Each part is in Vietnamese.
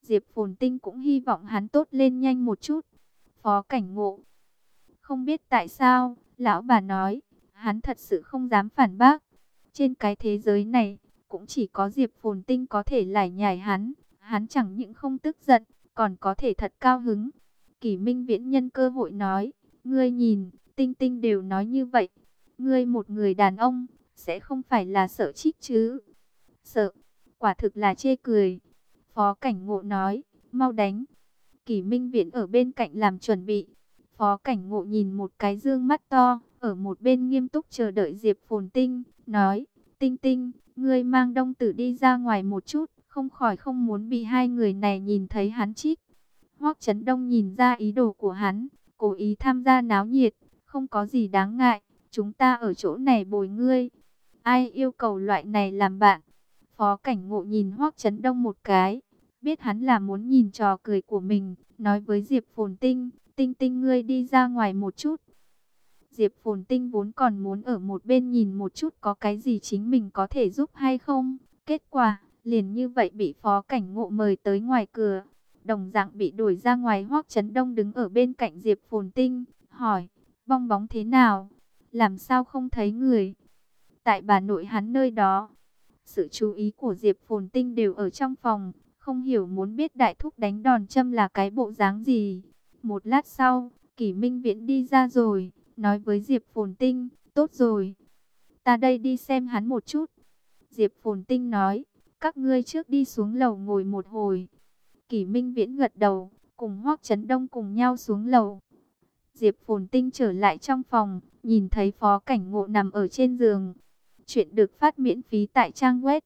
Diệp Phồn Tinh cũng hy vọng hắn tốt lên nhanh một chút. Phó Cảnh Ngộ không biết tại sao, lão bà nói, hắn thật sự không dám phản bác. Trên cái thế giới này, cũng chỉ có Diệp Phồn Tinh có thể lải nhải hắn. Hắn chẳng những không tức giận, còn có thể thật cao hứng. Kỷ Minh Viễn nhân cơ hội nói, ngươi nhìn, Tinh Tinh đều nói như vậy. Ngươi một người đàn ông, sẽ không phải là sợ Trích chứ? Sợ, quả thực là chê cười. Phó Cảnh Ngộ nói, mau đánh. Kỷ Minh Viễn ở bên cạnh làm chuẩn bị. Phó Cảnh Ngộ nhìn một cái dương mắt to, ở một bên nghiêm túc chờ đợi Diệp Phồn Tinh, nói, Tinh Tinh, ngươi mang Đông Tử đi ra ngoài một chút, không khỏi không muốn bị hai người này nhìn thấy hắn Trích. Hoắc Chấn Đông nhìn ra ý đồ của hắn, cố ý tham gia náo nhiệt, không có gì đáng ngại, chúng ta ở chỗ này bồi ngươi. Ai yêu cầu loại này làm bạn? Phó Cảnh Ngộ nhìn Hoắc Chấn Đông một cái, biết hắn là muốn nhìn trò cười của mình, nói với Diệp Phồn Tinh, Tinh Tinh ngươi đi ra ngoài một chút. Diệp Phồn Tinh vốn còn muốn ở một bên nhìn một chút có cái gì chính mình có thể giúp hay không. Kết quả, liền như vậy bị Phó Cảnh Ngộ mời tới ngoài cửa. Đồng dạng bị đuổi ra ngoài. Hoắc Chấn Đông đứng ở bên cạnh Diệp Phồn Tinh, hỏi, bong bóng thế nào? Làm sao không thấy người? Tại bà nội hắn nơi đó. Sự chú ý của Diệp Phồn Tinh đều ở trong phòng, không hiểu muốn biết đại thúc đánh đòn châm là cái bộ dáng gì. Một lát sau, Kỷ Minh Viễn đi ra rồi, nói với Diệp Phồn Tinh, tốt rồi, ta đây đi xem hắn một chút. Diệp Phồn Tinh nói, các ngươi trước đi xuống lầu ngồi một hồi. Kỷ Minh Viễn gật đầu, cùng Hoắc Chấn Đông cùng nhau xuống lầu. Diệp Phồn Tinh trở lại trong phòng, nhìn thấy Phó Cảnh Ngộ nằm ở trên giường. Chuyện được phát miễn phí tại trang web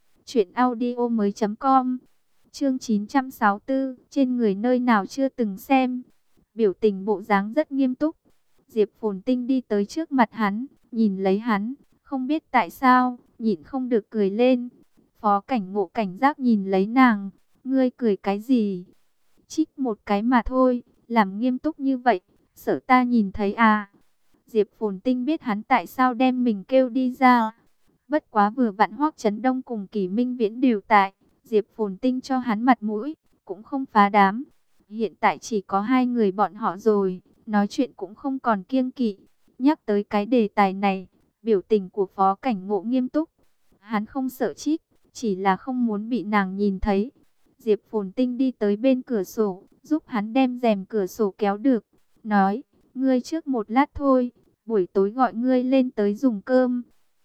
truyệnaudiomoi.com. Chương 964, trên người nơi nào chưa từng xem. Biểu tình bộ dáng rất nghiêm túc. Diệp Phồn Tinh đi tới trước mặt hắn, nhìn lấy hắn, không biết tại sao, nhịn không được cười lên. Phó Cảnh Ngộ cảnh giác nhìn lấy nàng, ngươi cười cái gì? Chích một cái mà thôi, làm nghiêm túc như vậy, sợ ta nhìn thấy à? Diệp Phồn Tinh biết hắn tại sao đem mình kêu đi ra. Bất quá vừa vặn Hoắc Chấn Đông cùng Kỷ Minh Viễn đều tại, Diệp Phồn Tinh cho hắn mặt mũi, cũng không phá đám. Hiện tại chỉ có hai người bọn họ rồi, nói chuyện cũng không còn kiêng kỵ. Nhắc tới cái đề tài này, biểu tình của Phó Cảnh Ngộ nghiêm túc. Hắn không sợ Trích, chỉ là không muốn bị nàng nhìn thấy. Diệp Phồn Tinh đi tới bên cửa sổ, giúp hắn đem rèm cửa sổ kéo được, nói, ngươi trước một lát thôi, buổi tối gọi ngươi lên tới dùng cơm.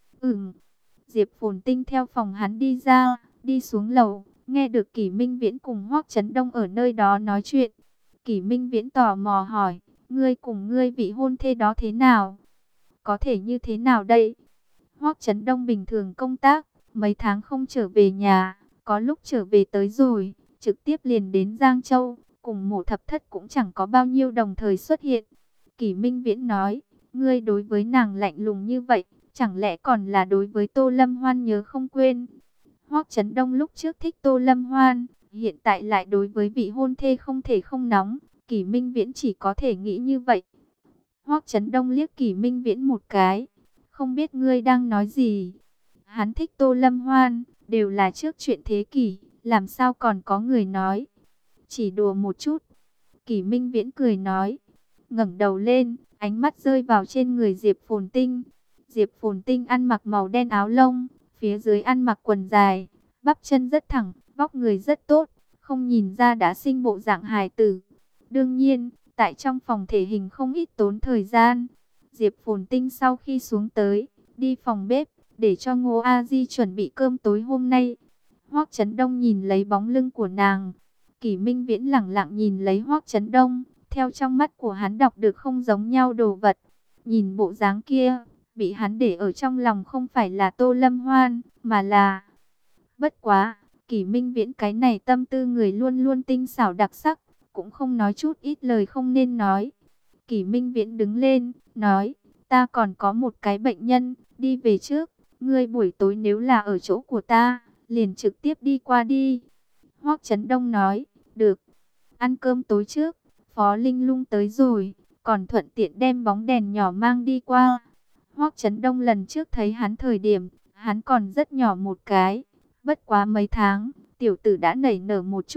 Diệp Phồn Tinh theo phòng hắn đi ra, đi xuống lầu, nghe được Kỷ Minh Viễn cùng Hoắc Chấn Đông ở nơi đó nói chuyện. Kỷ Minh Viễn tò mò hỏi, ngươi cùng ngươi vị hôn thê đó thế nào? Có thể như thế nào đây? Hoắc Chấn Đông bình thường công tác, mấy tháng không trở về nhà, có lúc trở về tới rồi, trực tiếp liền đến Giang Châu, cùng Mộ Thập Thất cũng chẳng có bao nhiêu đồng thời xuất hiện. Kỷ Minh Viễn nói, ngươi đối với nàng lạnh lùng như vậy, chẳng lẽ còn là đối với Tô Lâm Hoan nhớ không quên? Hoắc Chấn Đông lúc trước thích Tô Lâm Hoan, hiện tại lại đối với vị hôn thê không thể không nóng. Kỷ Minh Viễn chỉ có thể nghĩ như vậy. Hoắc Chấn Đông liếc Kỷ Minh Viễn một cái, không biết ngươi đang nói gì. Hắn thích Tô Lâm Hoan, đều là trước chuyện thế kỷ, làm sao còn có người nói. Chỉ đùa một chút. Kỷ Minh Viễn cười nói, ngẩng đầu lên, ánh mắt rơi vào trên người Diệp Phồn Tinh. Diệp Phồn Tinh ăn mặc màu đen áo lông, phía dưới ăn mặc quần dài, bắp chân rất thẳng, vóc người rất tốt, không nhìn ra đã sinh bộ dạng hài tử. Đương nhiên, tại trong phòng thể hình không ít tốn thời gian. Diệp Phồn Tinh sau khi xuống tới, đi phòng bếp, để cho Ngô A Di chuẩn bị cơm tối hôm nay. Hoắc Chấn Đông nhìn lấy bóng lưng của nàng. Kỷ Minh Viễn lẳng lặng nhìn lấy Hoắc Chấn Đông, theo trong mắt của hắn đọc được không giống nhau đồ vật. Nhìn bộ dáng kia, bị hắn để ở trong lòng không phải là Tô Lâm Hoan, mà là... Bất quá, Kỷ Minh Viễn cái này tâm tư người luôn luôn tinh xảo đặc sắc, cũng không nói chút ít lời không nên nói. Kỷ Minh Viễn đứng lên, nói, ta còn có một cái bệnh nhân, đi về trước, ngươi buổi tối nếu là ở chỗ của ta, liền trực tiếp đi qua đi. Hoắc Chấn Đông nói, được, ăn cơm tối trước, Phó Linh Lung tới rồi, còn thuận tiện đem bóng đèn nhỏ mang đi qua. Hoắc Chấn Đông lần trước thấy hắn thời điểm, hắn còn rất nhỏ một cái, bất quá mấy tháng, tiểu tử đã nảy nở một chút,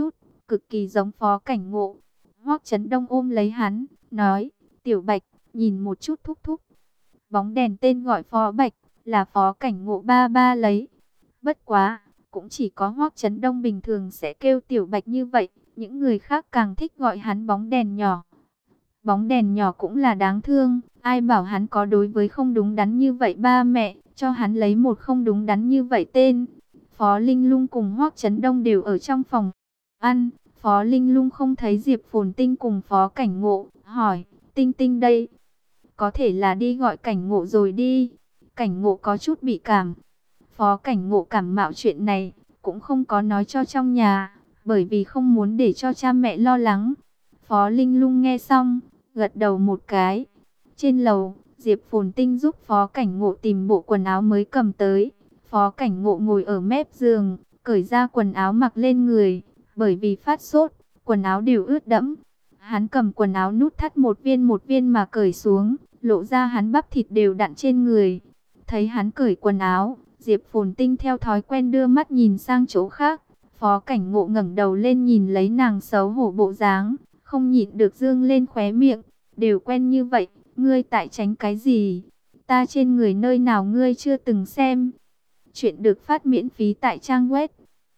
cực kỳ giống Phó Cảnh Ngộ. Hoắc Chấn Đông ôm lấy hắn, nói, Tiểu Bạch, nhìn một chút thúc thúc. Bóng đèn tên gọi Phó Bạch, là Phó Cảnh Ngộ ba ba lấy. Bất quá, cũng chỉ có Hoắc Chấn Đông bình thường sẽ kêu Tiểu Bạch như vậy, những người khác càng thích gọi hắn bóng đèn nhỏ. Bóng đèn nhỏ cũng là đáng thương, ai bảo hắn có đối với không đúng đắn như vậy ba mẹ, cho hắn lấy một không đúng đắn như vậy tên. Phó Linh Lung cùng Hoắc Chấn Đông đều ở trong phòng ăn, Phó Linh Lung không thấy Diệp Phồn Tinh cùng Phó Cảnh Ngộ, hỏi, Tinh Tinh đây, có thể là đi gọi Cảnh Ngộ rồi đi. Cảnh Ngộ có chút bị cảm. Phó Cảnh Ngộ cảm mạo chuyện này, cũng không có nói cho trong nhà, bởi vì không muốn để cho cha mẹ lo lắng. Phó Linh Lung nghe xong, gật đầu một cái. Trên lầu, Diệp Phồn Tinh giúp Phó Cảnh Ngộ tìm bộ quần áo mới cầm tới. Phó Cảnh Ngộ ngồi ở mép giường, cởi ra quần áo mặc lên người, bởi vì phát sốt, quần áo đều ướt đẫm. Hắn cầm quần áo nút thắt một viên mà cởi xuống, lộ ra hắn bắp thịt đều đặn trên người. Thấy hắn cởi quần áo, Diệp Phồn Tinh theo thói quen đưa mắt nhìn sang chỗ khác. Phó Cảnh Ngộ ngẩng đầu lên nhìn lấy nàng xấu hổ bộ dáng, không nhịn được dương lên khóe miệng. Đều quen như vậy, ngươi tại tránh cái gì? Ta trên người nơi nào ngươi chưa từng xem? Chuyện được phát miễn phí tại trang web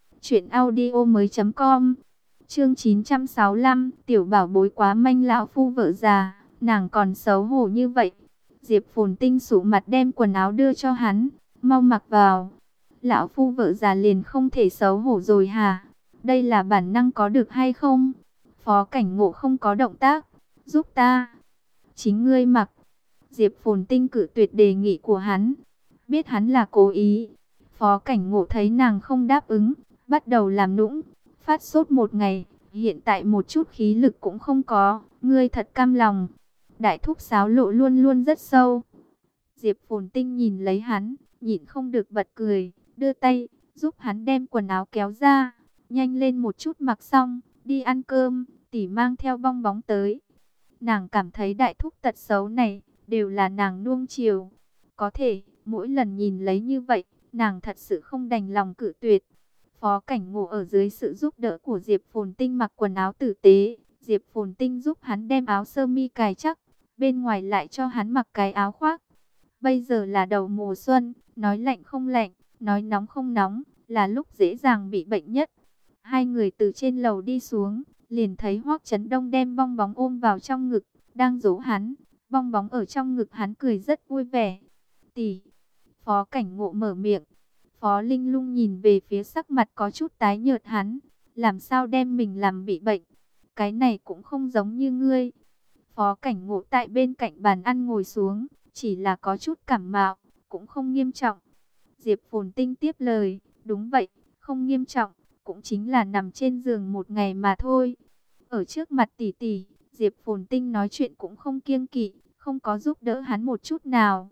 truyệnaudiomoi.com. Chương 965, tiểu bảo bối quá manh, lão phu vợ già, nàng còn xấu hổ như vậy. Diệp Phồn Tinh sụ mặt đem quần áo đưa cho hắn, mau mặc vào. Lão phu vợ già liền không thể xấu hổ rồi hả? Đây là bản năng có được hay không? Phó Cảnh Ngộ không có động tác, giúp ta. Chính ngươi mặc. Diệp Phồn Tinh cự tuyệt đề nghị của hắn, biết hắn là cố ý. Phó Cảnh Ngộ thấy nàng không đáp ứng, bắt đầu làm nũng. Phát sốt một ngày, hiện tại một chút khí lực cũng không có, ngươi thật cam lòng. Đại thúc sáo lộ luôn luôn rất sâu. Diệp Phồn Tinh nhìn lấy hắn, nhịn không được bật cười, đưa tay, giúp hắn đem quần áo kéo ra. Nhanh lên một chút mặc xong, đi ăn cơm, tỷ mang theo bong bóng tới. Nàng cảm thấy đại thúc tật xấu này, đều là nàng nuông chiều. Có thể, mỗi lần nhìn lấy như vậy, nàng thật sự không đành lòng cự tuyệt. Phó Cảnh Ngộ ở dưới sự giúp đỡ của Diệp Phồn Tinh mặc quần áo tử tế. Diệp Phồn Tinh giúp hắn đem áo sơ mi cài chắc, bên ngoài lại cho hắn mặc cái áo khoác. Bây giờ là đầu mùa xuân, nói lạnh không lạnh, nói nóng không nóng, là lúc dễ dàng bị bệnh nhất. Hai người từ trên lầu đi xuống, liền thấy Hoắc Chấn Đông đem bong bóng ôm vào trong ngực, đang dỗ hắn. Bong bóng ở trong ngực hắn cười rất vui vẻ. Tỷ, Phó Cảnh Ngộ mở miệng. Phó Linh Lung nhìn về phía sắc mặt có chút tái nhợt hắn, làm sao đem mình làm bị bệnh. Cái này cũng không giống như ngươi. Phó Cảnh Ngộ tại bên cạnh bàn ăn ngồi xuống, chỉ là có chút cảm mạo, cũng không nghiêm trọng. Diệp Phồn Tinh tiếp lời, đúng vậy, không nghiêm trọng, cũng chính là nằm trên giường một ngày mà thôi. Ở trước mặt tỷ tỷ, Diệp Phồn Tinh nói chuyện cũng không kiêng kỵ, không có giúp đỡ hắn một chút nào.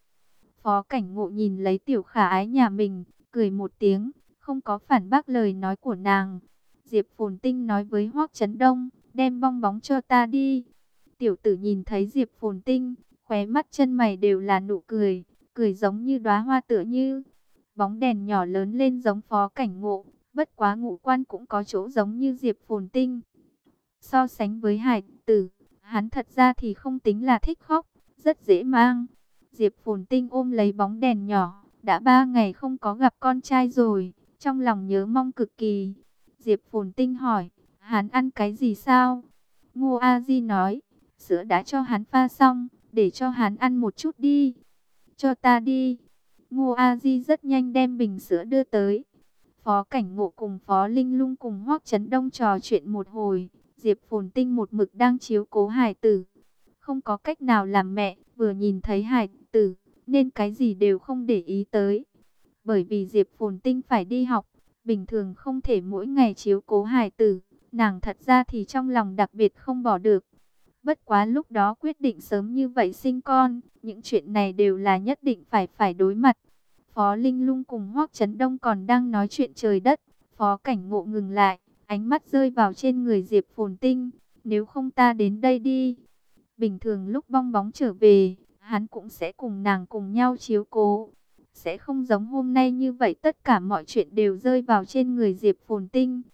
Phó Cảnh Ngộ nhìn lấy tiểu khả ái nhà mình, cười một tiếng, không có phản bác lời nói của nàng. Diệp Phồn Tinh nói với Hoắc Chấn Đông, đem bong bóng cho ta đi. Tiểu tử nhìn thấy Diệp Phồn Tinh, khóe mắt chân mày đều là nụ cười, cười giống như đóa hoa tựa như. Bóng đèn nhỏ lớn lên giống Phó Cảnh Ngộ, bất quá ngũ quan cũng có chỗ giống như Diệp Phồn Tinh. So sánh với hải tử, hắn thật ra thì không tính là thích khóc, rất dễ mang. Diệp Phồn Tinh ôm lấy bóng đèn nhỏ, đã 3 ngày không có gặp con trai rồi, trong lòng nhớ mong cực kỳ. Diệp Phồn Tinh hỏi, hắn ăn cái gì sao? Ngô A Di nói, sữa đã cho hắn pha xong, để cho hắn ăn một chút đi. Cho ta đi. Ngô A Di rất nhanh đem bình sữa đưa tới. Phó Cảnh Ngộ cùng Phó Linh Lung cùng Hoắc Chấn Đông trò chuyện một hồi. Diệp Phồn Tinh một mực đang chiếu cố hài tử, không có cách nào làm mẹ, vừa nhìn thấy hài tử, nên cái gì đều không để ý tới. Bởi vì Diệp Phồn Tinh phải đi học, bình thường không thể mỗi ngày chiếu cố hài tử, nàng thật ra thì trong lòng đặc biệt không bỏ được. Bất quá lúc đó quyết định sớm như vậy sinh con, những chuyện này đều là nhất định phải đối mặt. Phó Linh Lung cùng Hoắc Chấn Đông còn đang nói chuyện trời đất, Phó Cảnh Ngộ ngừng lại, ánh mắt rơi vào trên người Diệp Phồn Tinh, nếu không ta đến đây đi. Bình thường lúc bong bóng trở về, hắn cũng sẽ cùng nàng cùng nhau chiếu cố. Sẽ không giống hôm nay như vậy tất cả mọi chuyện đều rơi vào trên người Diệp Phồn Tinh.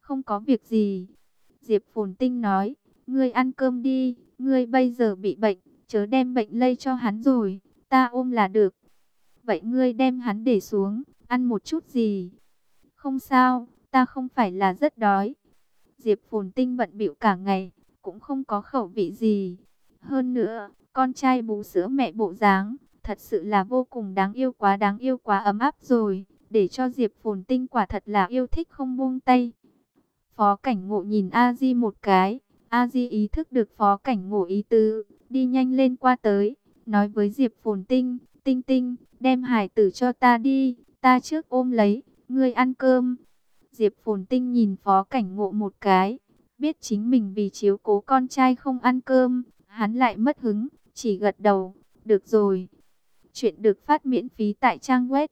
không có việc gì. Diệp Phồn Tinh nói, ngươi ăn cơm đi, ngươi bây giờ bị bệnh, chớ đem bệnh lây cho hắn rồi, ta ôm là được. Vậy ngươi đem hắn để xuống, ăn một chút gì? Không sao, ta không phải là rất đói. Diệp Phồn Tinh bận bịu cả ngày, cũng không có khẩu vị gì. Hơn nữa, con trai bú sữa mẹ bộ dáng, thật sự là vô cùng đáng yêu quá ấm áp rồi, để cho Diệp Phồn Tinh quả thật là yêu thích không buông tay. Phó Cảnh Ngộ nhìn A Di một cái, A Di ý thức được Phó Cảnh Ngộ ý tứ, đi nhanh lên qua tới, nói với Diệp Phồn Tinh, Tinh Tinh, đem hải tử cho ta đi, ta trước ôm lấy, ngươi ăn cơm. Diệp Phồn Tinh nhìn Phó Cảnh Ngộ một cái, biết chính mình vì chiếu cố con trai không ăn cơm, hắn lại mất hứng, chỉ gật đầu, được rồi. Chuyện được phát miễn phí tại trang web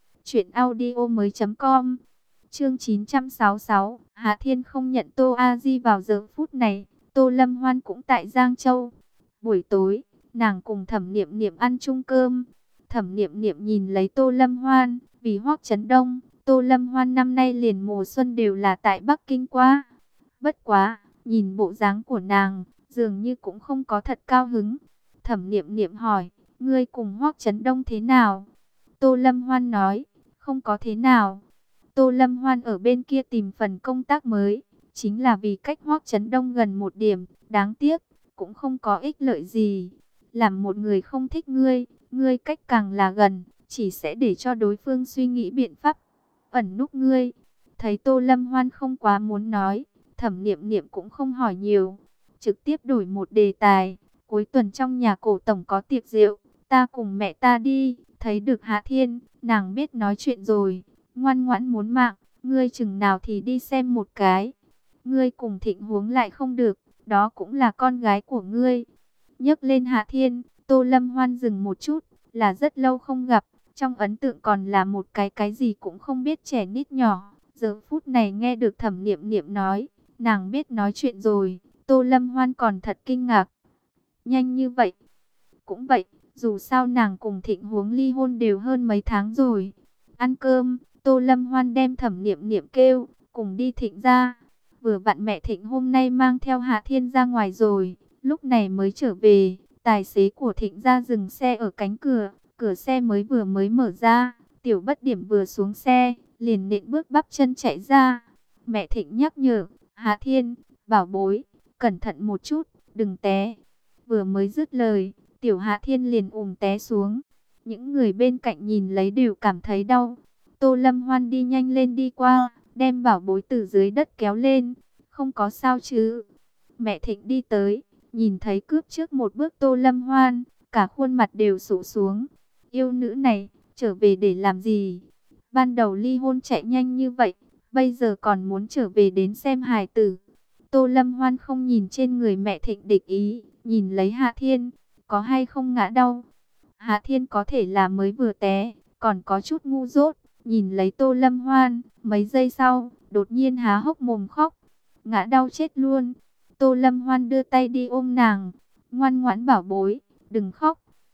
truyệnaudiomoi.com. Chương 966, Hạ Thiên không nhận Tô A Di vào giờ phút này, Tô Lâm Hoan cũng tại Giang Châu. Buổi tối, nàng cùng Thẩm Niệm Niệm ăn chung cơm. Thẩm Niệm Niệm nhìn lấy Tô Lâm Hoan, vì Hoắc Chấn Đông, Tô Lâm Hoan năm nay liền mùa xuân đều là tại Bắc Kinh qua. Bất quá, nhìn bộ dáng của nàng, dường như cũng không có thật cao hứng. Thẩm Niệm Niệm hỏi, ngươi cùng Hoắc Chấn Đông thế nào? Tô Lâm Hoan nói, không có thế nào. Tô Lâm Hoan ở bên kia tìm phần công tác mới, chính là vì cách Hoắc Chấn Đông gần một điểm, đáng tiếc, cũng không có ích lợi gì. Làm một người không thích ngươi, ngươi cách càng là gần, chỉ sẽ để cho đối phương suy nghĩ biện pháp ẩn núp ngươi. Thấy Tô Lâm Hoan không quá muốn nói, Thẩm Niệm Niệm cũng không hỏi nhiều, trực tiếp đổi một đề tài. Cuối tuần trong nhà cổ tổng có tiệc rượu, ta cùng mẹ ta đi, thấy được Hạ Thiên, nàng biết nói chuyện rồi, ngoan ngoãn muốn mạng, ngươi chừng nào thì đi xem một cái. Ngươi cùng Thịnh Huống lại không được, đó cũng là con gái của ngươi. Nhấc lên Hạ Thiên, Tô Lâm Hoan dừng một chút, là rất lâu không gặp, trong ấn tượng còn là một cái gì cũng không biết trẻ nít nhỏ. Giờ phút này nghe được Thẩm Niệm Niệm nói, nàng biết nói chuyện rồi, Tô Lâm Hoan còn thật kinh ngạc. Nhanh như vậy? Cũng vậy, dù sao nàng cùng Thịnh Huống ly hôn đều hơn mấy tháng rồi. Ăn cơm, Tô Lâm Hoan đem Thẩm Niệm Niệm kêu, cùng đi Thịnh ra. Vừa vặn mẹ Thịnh hôm nay mang theo Hạ Thiên ra ngoài rồi, lúc này mới trở về. Tài xế của Thịnh ra dừng xe ở cánh cửa, cửa xe vừa mới mở ra. Tiểu Bất Điểm vừa xuống xe, liền nện bước bắp chân chạy ra. Mẹ Thịnh nhắc nhở, Hạ Thiên, bảo bối, cẩn thận một chút, đừng té. Vừa mới dứt lời, Tiểu Hạ Thiên liền té xuống. Những người bên cạnh nhìn lấy đều cảm thấy đau. Tô Lâm Hoan đi nhanh lên đi qua, đem bảo bối từ dưới đất kéo lên. Không có sao chứ? Mẹ Thịnh đi tới, nhìn thấy cướp trước một bước Tô Lâm Hoan, cả khuôn mặt đều sụ xuống. Yêu nữ này, trở về để làm gì? Ban đầu ly hôn chạy nhanh như vậy, bây giờ còn muốn trở về đến xem hài tử. Tô Lâm Hoan không nhìn trên người mẹ Thịnh địch ý, nhìn lấy Hạ Thiên, có hay không ngã đau. Hạ Thiên có thể là mới vừa té, còn có chút ngu dốt, nhìn lấy Tô Lâm Hoan, mấy giây sau, đột nhiên há hốc mồm khóc, ngã đau chết luôn. Tô Lâm Hoan đưa tay đi ôm nàng, ngoan ngoãn bảo bối, đừng khóc.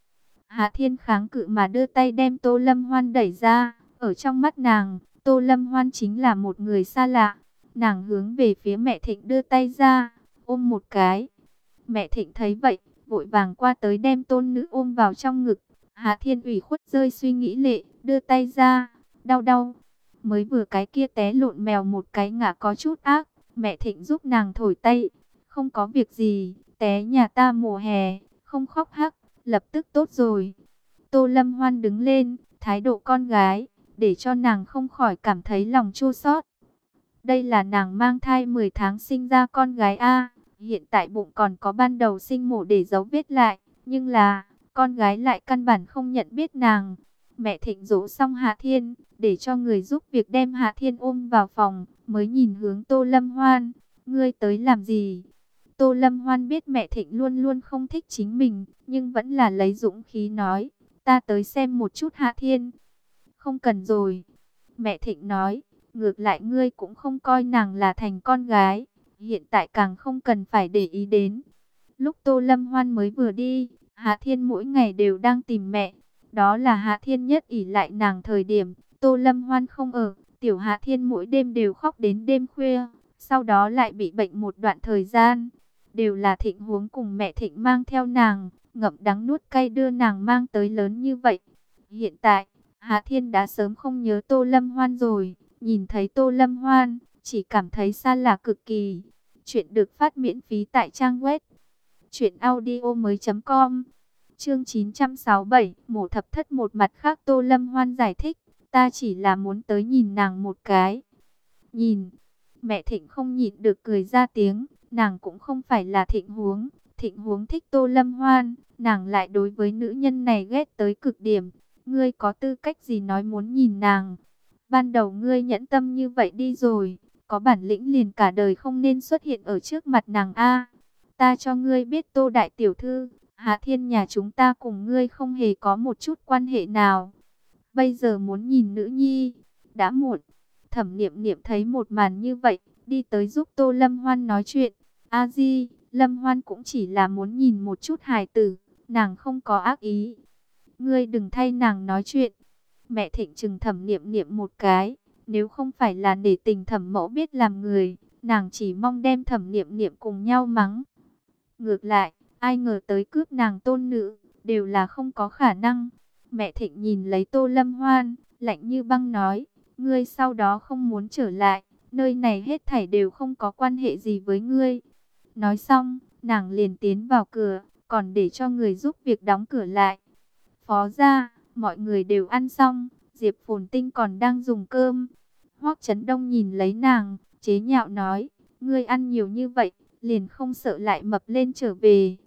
Hạ Thiên kháng cự mà đưa tay đem Tô Lâm Hoan đẩy ra, ở trong mắt nàng, Tô Lâm Hoan chính là một người xa lạ. Nàng hướng về phía mẹ Thịnh đưa tay ra, ôm một cái. Mẹ Thịnh thấy vậy, vội vàng qua tới đem tôn nữ ôm vào trong ngực. Hạ Thiên ủy khuất rơi suy nghĩ lệ, đưa tay ra, đau đau. Mới vừa cái kia té lộn mèo một cái ngã có chút ác, mẹ Thịnh giúp nàng thổi tay. Không có việc gì, té nhà ta mùa hè, không khóc hắc, lập tức tốt rồi. Tô Lâm Hoan đứng lên, thái độ con gái, để cho nàng không khỏi cảm thấy lòng chua xót. Đây là nàng mang thai 10 tháng sinh ra con gái A, hiện tại bụng còn có ban đầu sinh mổ để giấu vết lại, nhưng là, con gái lại căn bản không nhận biết nàng. Mẹ Thịnh dỗ xong Hạ Thiên, để cho người giúp việc đem Hạ Thiên ôm vào phòng, mới nhìn hướng Tô Lâm Hoan, ngươi tới làm gì? Tô Lâm Hoan biết mẹ Thịnh luôn luôn không thích chính mình, nhưng vẫn là lấy dũng khí nói, ta tới xem một chút Hạ Thiên. Không cần rồi. Mẹ Thịnh nói, ngược lại ngươi cũng không coi nàng là thành con gái, hiện tại càng không cần phải để ý đến. Lúc Tô Lâm Hoan mới vừa đi, Hạ Thiên mỗi ngày đều đang tìm mẹ. Đó là Hạ Thiên nhất ỷ lại nàng thời điểm Tô Lâm Hoan không ở, tiểu Hạ Thiên mỗi đêm đều khóc đến đêm khuya. sau đó lại bị bệnh một đoạn thời gian. Đều là Thịnh Huống cùng mẹ Thịnh mang theo nàng, ngậm đắng nuốt cay đưa nàng mang tới lớn như vậy. Hiện tại, Hà Thiên đã sớm không nhớ Tô Lâm Hoan rồi, nhìn thấy Tô Lâm Hoan, chỉ cảm thấy xa lạ cực kỳ. Chuyện được phát miễn phí tại trang web truyệnaudiomoi.com. Chương 967, Mộ Thập Thất. Một mặt khác Tô Lâm Hoan giải thích, ta chỉ là muốn tới nhìn nàng một cái. Nhìn, mẹ Thịnh không nhịn được cười ra tiếng, nàng cũng không phải là Thịnh Huống thích Tô Lâm Hoan, nàng lại đối với nữ nhân này ghét tới cực điểm. Ngươi có tư cách gì nói muốn nhìn nàng? Ban đầu ngươi nhẫn tâm như vậy đi rồi, có bản lĩnh liền cả đời không nên xuất hiện ở trước mặt nàng a. Ta cho ngươi biết Tô đại tiểu thư, Hà Thiên nhà chúng ta cùng ngươi không hề có một chút quan hệ nào. Bây giờ muốn nhìn nữ nhi, đã muộn. Thẩm Niệm Niệm thấy một màn như vậy, đi tới giúp Tô Lâm Hoan nói chuyện. A Di, Lâm Hoan cũng chỉ là muốn nhìn một chút hài tử, nàng không có ác ý. Ngươi đừng thay nàng nói chuyện. Mẹ Thịnh trừng Thẩm Niệm Niệm một cái, nếu không phải là để tình Thẩm mẫu biết làm người, nàng chỉ mong đem Thẩm Niệm Niệm cùng nhau mắng. Ngược lại, ai ngờ tới cướp nàng tôn nữ, đều là không có khả năng. Mẹ Thịnh nhìn lấy Tô Lâm Hoan, lạnh như băng nói, ngươi sau đó không muốn trở lại, nơi này hết thảy đều không có quan hệ gì với ngươi. Nói xong, nàng liền tiến vào cửa, còn để cho người giúp việc đóng cửa lại. Phó gia, mọi người đều ăn xong, Diệp Phồn Tinh còn đang dùng cơm. Hoắc Chấn Đông nhìn lấy nàng, chế nhạo nói, ngươi ăn nhiều như vậy, liền không sợ lại mập lên trở về.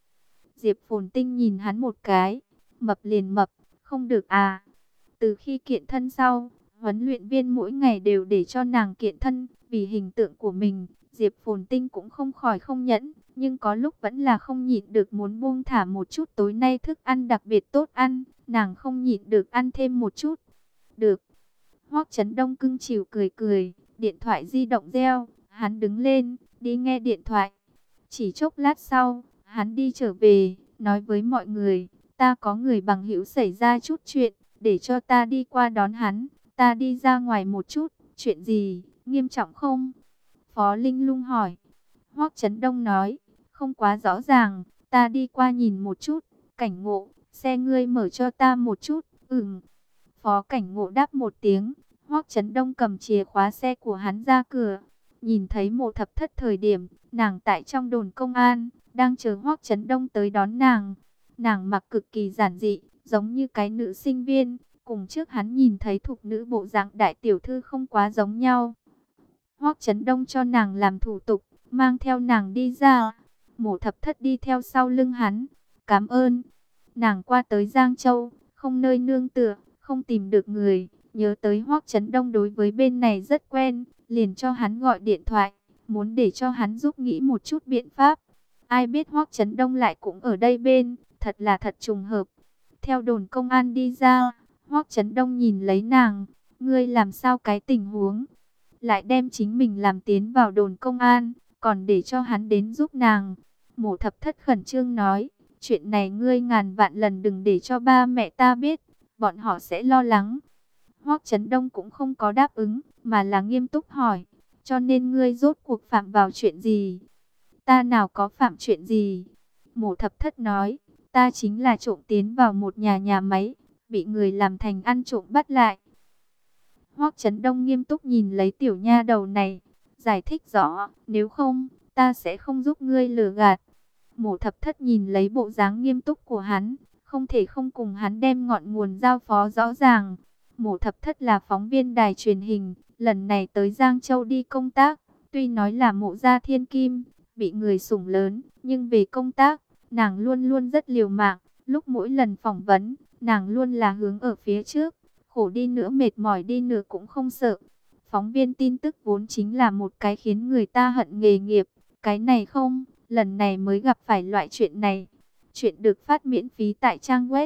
Diệp Phồn Tinh nhìn hắn một cái, mập liền mập, không được à. Từ khi kiện thân sau, huấn luyện viên mỗi ngày đều để cho nàng kiện thân, vì hình tượng của mình, Diệp Phồn Tinh cũng không khỏi không nhẫn, nhưng có lúc vẫn là không nhịn được muốn buông thả một chút. Tối nay thức ăn đặc biệt tốt ăn, nàng không nhịn được ăn thêm một chút. Được. Hoắc Chấn Đông cưng chiều cười cười, điện thoại di động reo, hắn đứng lên, đi nghe điện thoại. Chỉ chốc lát sau, hắn đi trở về, nói với mọi người, ta có người bằng hữu xảy ra chút chuyện, để cho ta đi qua đón hắn, ta đi ra ngoài một chút, chuyện gì, nghiêm trọng không? Phó Linh Lung hỏi. Hoắc Chấn Đông nói, không quá rõ ràng, ta đi qua nhìn một chút, Cảnh Ngộ, xe ngươi mở cho ta một chút. Phó Cảnh Ngộ đáp một tiếng, Hoắc Chấn Đông cầm chìa khóa xe của hắn ra cửa. Nhìn thấy Mộ Thập Thất thời điểm, nàng tại trong đồn công an, đang chờ Hoắc Chấn Đông tới đón nàng. Nàng mặc cực kỳ giản dị, giống như cái nữ sinh viên, cùng trước hắn nhìn thấy thục nữ bộ dạng đại tiểu thư không quá giống nhau. Hoắc Chấn Đông cho nàng làm thủ tục, mang theo nàng đi ra. Mộ Thập Thất đi theo sau lưng hắn. Cảm ơn. Nàng qua tới Giang Châu, không nơi nương tựa, không tìm được người, nhớ tới Hoắc Chấn Đông đối với bên này rất quen, liền cho hắn gọi điện thoại, muốn để cho hắn giúp nghĩ một chút biện pháp. Ai biết Hoắc Chấn Đông lại cũng ở đây bên, thật là thật trùng hợp. Theo đồn công an đi ra, Hoắc Chấn Đông nhìn lấy nàng, ngươi làm sao cái tình huống? Lại đem chính mình làm tiến vào đồn công an, còn để cho hắn đến giúp nàng. Mộ Thập Thất khẩn trương nói, chuyện này ngươi ngàn vạn lần đừng để cho ba mẹ ta biết, bọn họ sẽ lo lắng. Hoắc Chấn Đông cũng không có đáp ứng, mà là nghiêm túc hỏi, cho nên ngươi rốt cuộc phạm vào chuyện gì? Ta nào có phạm chuyện gì? Mộ Thập Thất nói, ta chính là trộm tiến vào một nhà máy, bị người làm thành ăn trộm bắt lại. Hoắc Chấn Đông nghiêm túc nhìn lấy tiểu nha đầu này, giải thích rõ, nếu không, ta sẽ không giúp ngươi lừa gạt. Mộ Thập Thất nhìn lấy bộ dáng nghiêm túc của hắn, không thể không cùng hắn đem ngọn nguồn giao phó rõ ràng. Mộ Thập Thất là phóng viên đài truyền hình, lần này tới Giang Châu đi công tác, tuy nói là mộ gia thiên kim, bị người sủng lớn, nhưng về công tác, nàng luôn luôn rất liều mạng. Lúc mỗi lần phỏng vấn, nàng luôn là hướng ở phía trước, khổ đi nữa mệt mỏi đi nữa cũng không sợ. Phóng viên tin tức vốn chính là một cái khiến người ta hận nghề nghiệp, cái này không, lần này mới gặp phải loại chuyện này. Chuyện được phát miễn phí tại trang web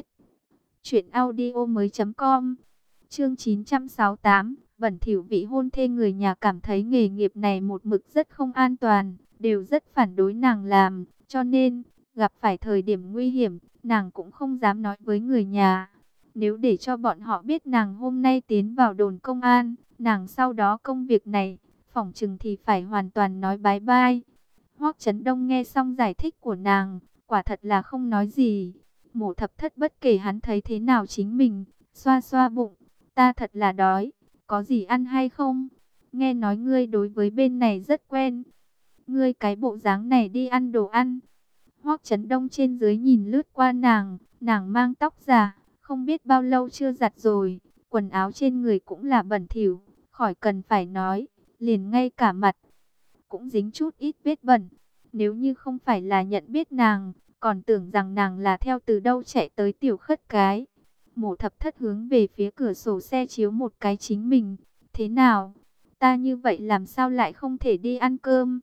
truyệnaudiomoi.com. Chương 968, bẩn thỉu vị hôn thê. Người nhà cảm thấy nghề nghiệp này một mực rất không an toàn, đều rất phản đối nàng làm, cho nên gặp phải thời điểm nguy hiểm, nàng cũng không dám nói với người nhà. Nếu để cho bọn họ biết nàng hôm nay tiến vào đồn công an, nàng sau đó công việc này phỏng chừng thì phải hoàn toàn nói bái bai. Hoắc Chấn Đông nghe xong giải thích của nàng, quả thật là không nói gì. Mộ Thập Thất bất kể hắn thấy thế nào chính mình, xoa xoa bụng, ta thật là đói, có gì ăn hay không? Nghe nói ngươi đối với bên này rất quen. Ngươi cái bộ dáng này đi ăn đồ ăn. Hoắc Chấn Đông trên dưới nhìn lướt qua nàng, nàng mang tóc giả, không biết bao lâu chưa giặt rồi, quần áo trên người cũng là bẩn thỉu, khỏi cần phải nói, liền ngay cả mặt cũng dính chút ít vết bẩn. Nếu như không phải là nhận biết nàng, còn tưởng rằng nàng là theo từ đâu chạy tới tiểu khất cái. Mộ Thập Thất hướng về phía cửa sổ xe chiếu một cái chính mình. Thế nào? Ta như vậy làm sao lại không thể đi ăn cơm?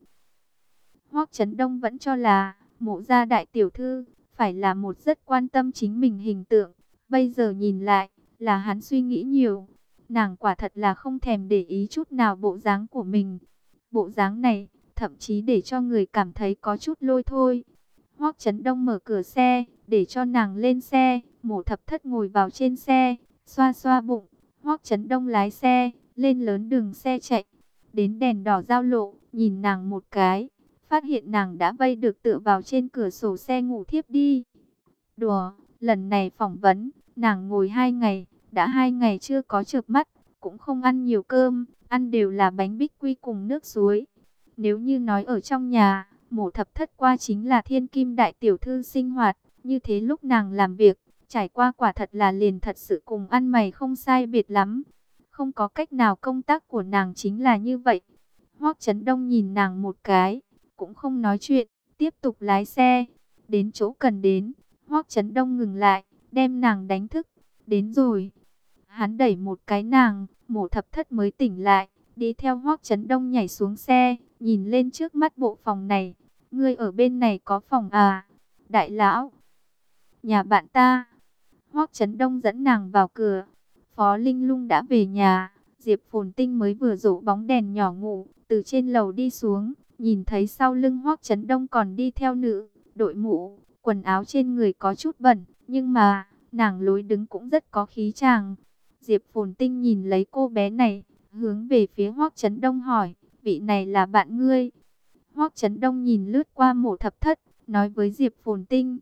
Hoắc Chấn Đông vẫn cho là Mộ gia đại tiểu thư phải là một rất quan tâm chính mình hình tượng. Bây giờ nhìn lại là hắn suy nghĩ nhiều. Nàng quả thật là không thèm để ý chút nào bộ dáng của mình. Bộ dáng này thậm chí để cho người cảm thấy có chút lôi thôi. Hoắc Chấn Đông mở cửa xe để cho nàng lên xe. Mộ Thập Thất ngồi vào trên xe, xoa xoa bụng. Hoắc Chấn Đông lái xe lên lớn đường xe chạy. Đến đèn đỏ giao lộ, nhìn nàng một cái, phát hiện nàng đã vây được tựa vào trên cửa sổ xe ngủ thiếp đi. Đùa, lần này phỏng vấn, nàng ngồi 2 ngày, đã 2 ngày chưa có chợp mắt, cũng không ăn nhiều cơm, ăn đều là bánh bích quy cùng nước suối. Nếu như nói ở trong nhà, Mộ Thập Thất qua chính là thiên kim đại tiểu thư sinh hoạt, như thế lúc nàng làm việc, trải qua quả thật là liền thật sự cùng ăn mày không sai biệt lắm. Không có cách nào, công tác của nàng chính là như vậy. Hoắc Chấn Đông nhìn nàng một cái, cũng không nói chuyện, tiếp tục lái xe. Đến chỗ cần đến, Hoắc Chấn Đông ngừng lại, đem nàng đánh thức. Đến rồi. Hắn đẩy một cái nàng, Mộ Thập Thất mới tỉnh lại, đi theo Hoắc Chấn Đông nhảy xuống xe, nhìn lên trước mắt bộ phòng này. Ngươi ở bên này có phòng à? Đại lão, nhà bạn ta. Hoắc Chấn Đông dẫn nàng vào cửa. Phó Linh Lung đã về nhà, Diệp Phồn Tinh mới vừa dỗ bóng đèn nhỏ ngủ, từ trên lầu đi xuống, nhìn thấy sau lưng Hoắc Chấn Đông còn đi theo nữ, đội mũ, quần áo trên người có chút bẩn, nhưng mà nàng lối đứng cũng rất có khí chàng. Diệp Phồn Tinh nhìn lấy cô bé này, hướng về phía Hoắc Chấn Đông hỏi, vị này là bạn ngươi? Hoắc Chấn Đông nhìn lướt qua Mộ Thập Thất, nói với Diệp Phồn Tinh,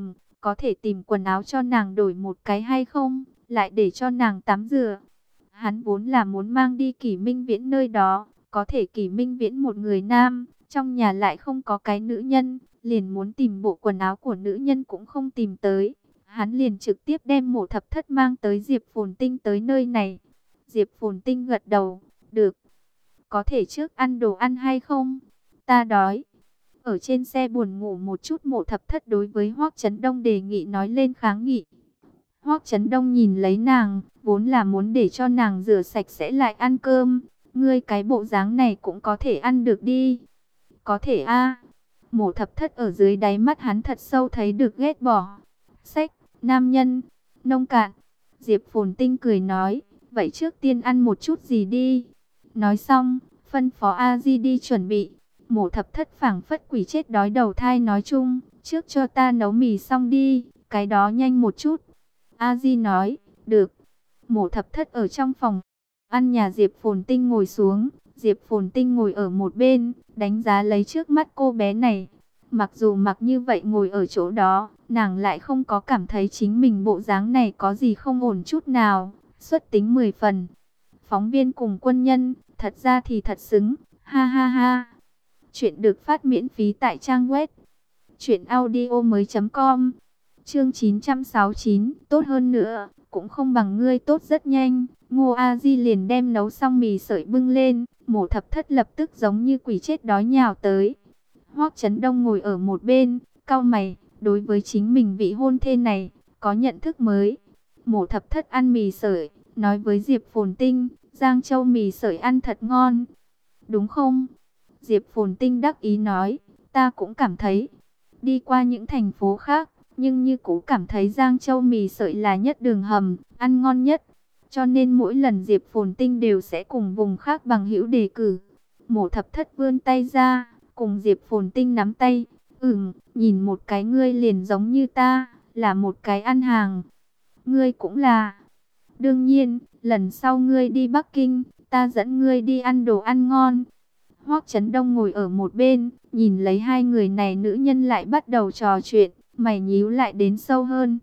có thể tìm quần áo cho nàng đổi một cái hay không? Lại để cho nàng tắm rửa. Hắn vốn là muốn mang đi Kỷ Minh Viễn nơi đó, có thể Kỷ Minh Viễn một người nam, trong nhà lại không có cái nữ nhân, liền muốn tìm bộ quần áo của nữ nhân cũng không tìm tới. Hắn liền trực tiếp đem Mộ Thập Thất mang tới Diệp Phồn Tinh tới nơi này. Diệp Phồn Tinh gật đầu, được. Có thể trước ăn đồ ăn hay không? Ta đói. Ở trên xe buồn ngủ một chút, Mộ Thập Thất đối với Hoắc Chấn Đông đề nghị nói lên kháng nghị. Hoắc Chấn Đông nhìn lấy nàng, vốn là muốn để cho nàng rửa sạch sẽ lại ăn cơm. Ngươi cái bộ dáng này cũng có thể ăn được đi. Có thể a. Mộ Thập Thất ở dưới đáy mắt hắn thật sâu thấy được ghét bỏ. Sách, nam nhân, nông cạn. Diệp Phồn Tinh cười nói, vậy trước tiên ăn một chút gì đi. Nói xong, phân phó A Di đi chuẩn bị. Mộ Thập Thất phảng phất quỷ chết đói đầu thai nói chung, trước cho ta nấu mì xong đi, cái đó nhanh một chút. A Di nói, được. Mộ Thập Thất ở trong phòng ăn nhà Diệp Phồn Tinh ngồi xuống, Diệp Phồn Tinh ngồi ở một bên, đánh giá lấy trước mắt cô bé này. Mặc dù mặc như vậy ngồi ở chỗ đó, nàng lại không có cảm thấy chính mình bộ dáng này có gì không ổn chút nào, xuất tính 10 phần. Phóng viên cùng quân nhân, thật ra thì thật xứng, ha ha ha. Chuyện được phát miễn phí tại trang web truyệnaudiomoi.com. Chương 969, tốt hơn nữa, cũng không bằng ngươi tốt rất nhanh. Ngô A Di liền đem nấu xong mì sợi bưng lên, Mộ Thập Thất lập tức giống như quỷ chết đói nhào tới. Hoắc Chấn Đông ngồi ở một bên, cau mày, đối với chính mình vị hôn thê này, có nhận thức mới. Mộ Thập Thất ăn mì sợi, nói với Diệp Phồn Tinh, Giang Châu mì sợi ăn thật ngon. Đúng không? Diệp Phồn Tinh đắc ý nói, ta cũng cảm thấy. Đi qua những thành phố khác, nhưng như cũ cảm thấy Giang Châu mì sợi là nhất đường hầm, ăn ngon nhất. Cho nên mỗi lần Diệp Phồn Tinh đều sẽ cùng vùng khác bằng hữu đề cử. Mộ Thập Thất vươn tay ra, cùng Diệp Phồn Tinh nắm tay. Nhìn một cái ngươi liền giống như ta, là một cái ăn hàng. Ngươi cũng là. Đương nhiên, lần sau ngươi đi Bắc Kinh, ta dẫn ngươi đi ăn đồ ăn ngon. Hoắc Chấn Đông ngồi ở một bên, nhìn lấy hai người này, nữ nhân lại bắt đầu trò chuyện, mày nhíu lại đến sâu hơn.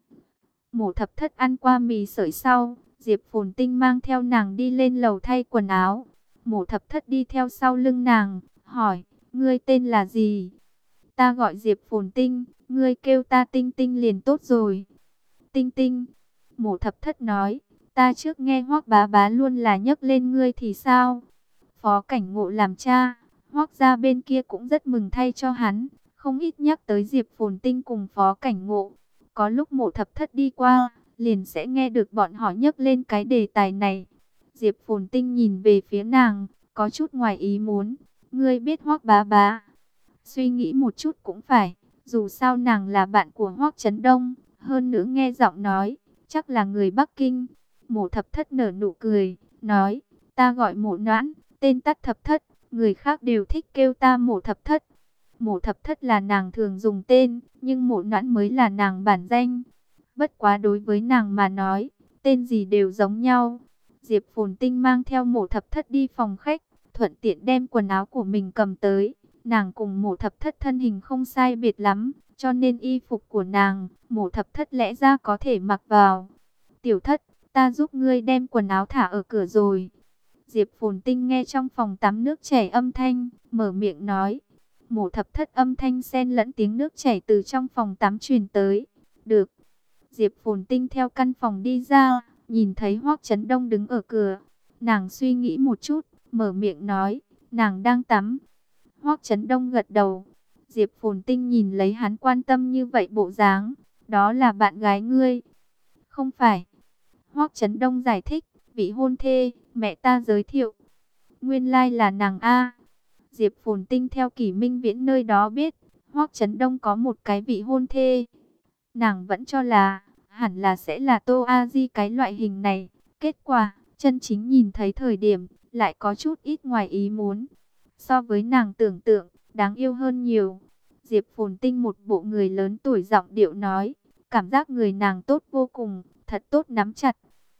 Mộ Thập Thất ăn qua mì sợi sau, Diệp Phồn Tinh mang theo nàng đi lên lầu thay quần áo. Mộ Thập Thất đi theo sau lưng nàng, hỏi, ngươi tên là gì? Ta gọi Diệp Phồn Tinh, ngươi kêu ta Tinh Tinh liền tốt rồi. Tinh Tinh, Mộ Thập Thất nói, ta trước nghe Hoắc bá bá luôn là nhắc lên ngươi thì sao? Phó Cảnh Ngộ làm cha, Hoắc gia bên kia cũng rất mừng thay cho hắn, không ít nhắc tới Diệp Phồn Tinh cùng Phó Cảnh Ngộ. Có lúc Mộ Thập Thất đi qua, liền sẽ nghe được bọn họ nhắc lên cái đề tài này. Diệp Phồn Tinh nhìn về phía nàng, có chút ngoài ý muốn. Ngươi biết Hoắc bá bá? Suy nghĩ một chút cũng phải, dù sao nàng là bạn của Hoắc Chấn Đông, hơn nữa nghe giọng nói, chắc là người Bắc Kinh. Mộ Thập Thất nở nụ cười, nói, ta gọi Mộ Noãn, tên tắt Thập Thất, người khác đều thích kêu ta Mộ Thập Thất. Mộ Thập Thất là nàng thường dùng tên, nhưng Mộ Noãn mới là nàng bản danh. Bất quá đối với nàng mà nói, tên gì đều giống nhau. Diệp Phồn Tinh mang theo Mộ Thập Thất đi phòng khách, thuận tiện đem quần áo của mình cầm tới. Nàng cùng Mộ Thập Thất thân hình không sai biệt lắm, cho nên y phục của nàng, Mộ Thập Thất lẽ ra có thể mặc vào. Tiểu Thất, ta giúp ngươi đem quần áo thả ở cửa rồi. Diệp Phồn Tinh nghe trong phòng tắm nước chảy âm thanh, mở miệng nói. Mộ Thập Thất âm thanh xen lẫn tiếng nước chảy từ trong phòng tắm truyền tới. Được. Diệp Phồn Tinh theo căn phòng đi ra, nhìn thấy Hoắc Chấn Đông đứng ở cửa. Nàng suy nghĩ một chút, mở miệng nói, nàng đang tắm. Hoắc Chấn Đông gật đầu. Diệp Phồn Tinh nhìn lấy hắn quan tâm như vậy bộ dáng, đó là bạn gái ngươi. Không phải. Hoắc Chấn Đông giải thích, vị hôn thê, mẹ ta giới thiệu. Nguyên lai là nàng A. Diệp Phồn Tinh theo Kỷ Minh Viễn nơi đó biết, Hoắc Chấn Đông có một cái vị hôn thê. Nàng vẫn cho là, hẳn là sẽ là Tô A Di cái loại hình này. Kết quả, chân chính nhìn thấy thời điểm, lại có chút ít ngoài ý muốn. So với nàng tưởng tượng, đáng yêu hơn nhiều. Diệp Phồn Tinh một bộ người lớn tuổi giọng điệu nói, cảm giác người nàng tốt vô cùng, thật tốt nắm chặt.